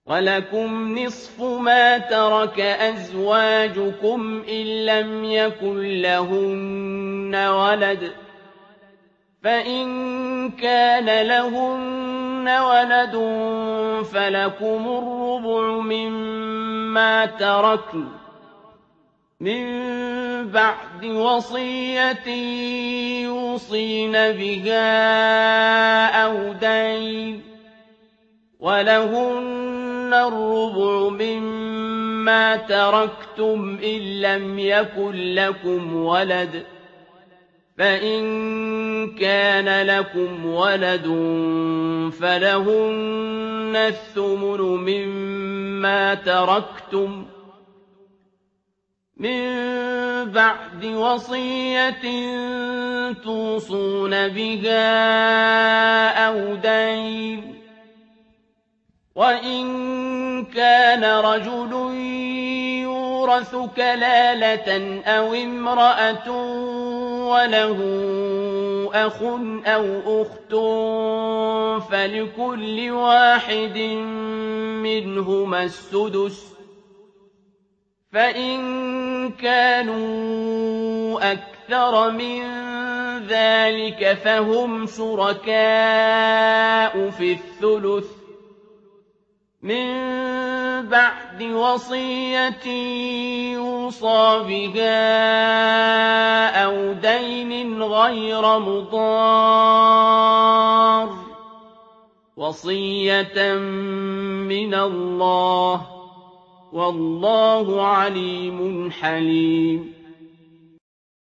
وَلَكُمْ نِصْفُ مَا تَرَكَ أَزْوَاجُكُمْ إِن لَّمْ يَكُن لَّهُنَّ وَلَدٌ ۚ فَإِن كَانَ لَهُنَّ وَلَدٌ فَلَكُمُ الرُّبُعُ مِمَّا تَرَكْنَ مِن بَعْدِ وَصِيَّةٍ يُوصِينَ بِهَا أَوْ دَيْنٍ ۗ وَلَهُنَّ الرُّبُعُ مِمَّا تَرَكْتُمْ إِن لَّمْ يَكُن لَّكُمْ وَلَدٌ ۚ فَإِن كَانَ لَكُمْ وَلَدٌ فَلَهُنَّ الثُّمُنُ مِمَّا تَرَكْتُم مِّن بَعْدِ وَصِيَّةٍ تُوصُونَ بِهَا أَوْ دَيْنٍ ۗ وَإِن كَانَ رَجُلٌ يُورَثُ كَلَالَةً أَوِ امْرَأَةٌ وَلَهُ أَخٌ أَوْ أُخْتٌ فَلِكُلِّ واحد منهما السُّدُسُ ۚ فَإِن كَانُوا أَكْثَرَ مِن ذَٰلِكَ فَهُمْ شُرَكَاءُ فِي الثُّلُثِ ۚ مِن بَعْدِ وَصِيَّةٍ يُوصَىٰ بِهَا أَوْ دَيْنٍ غَيْرَ مُضَارٍّ ۚ وَصِيَّةً مِّنَ اللَّهِ ۗ وَاللَّهُ عَلِيمٌ حَلِيمٌ